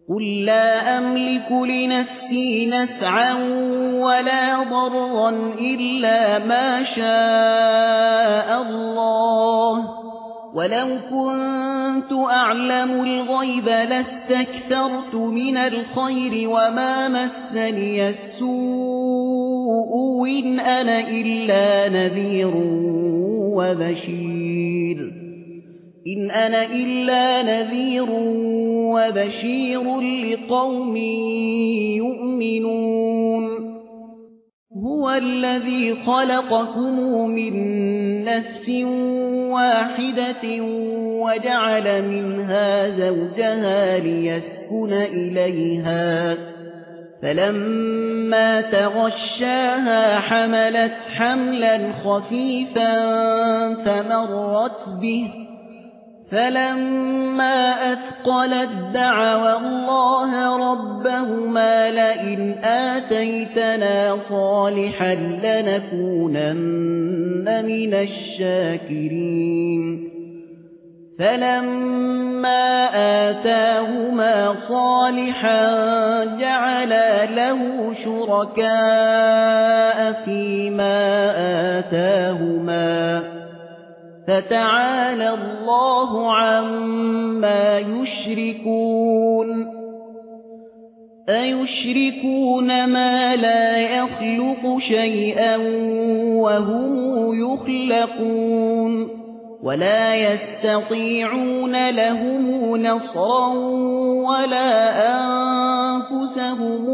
قل لا أملك لنفسي نفعا ولا ضرا إلا ما شاء الله ولو كنت أعلم الغيب لاستكثرت من الخير وما مسني السوء إن أنا إلا نذير وبشير لقوم يؤمنون هو الذي خلقكم من نفس واحدة وجعل منها زوجها ليسكن إليها فلما تغشاها حملت حملا خفيفا فمرت به فلما أثقلت دعوا الله ربهما لئن آتيتنا صالحا لنكونن من الشاكرين فلما آتاهما صالحا جعلا له شركاء فيما آتاهما فتعالى الله عما يشركون أيشركون ما لا يخلق شيئا وهم يخلقون ولا يستطيعون لهم نصرا ولا أنفسهم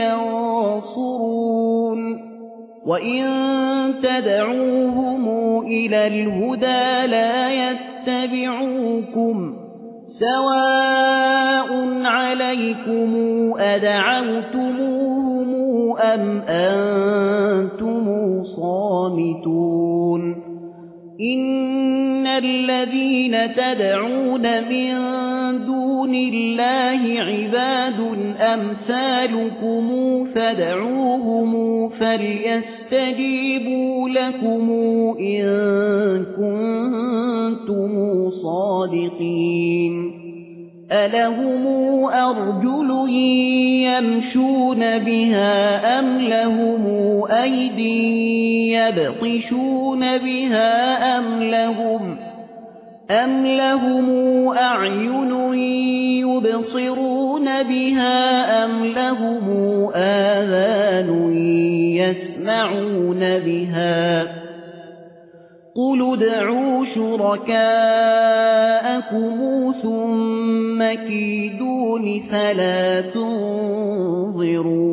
ينصرون وإن تدعوهم إلى الهدى لا يتبعوكم سواء عليكم أدعوتموهم أم أنتم صامتون إن الذين تدعون من دون الله عباد أمثالكم فادعوهم فليستجيبوا لكم إن كنتم صادقين ألهم أرجل يمشون بها أم لهم أيدي يبطشون بها أم لهم أعين يبصرون بها أم لهم آذان يسمعون بها قل ادعوا شركاءكم ثم كيدون فلا تنظرون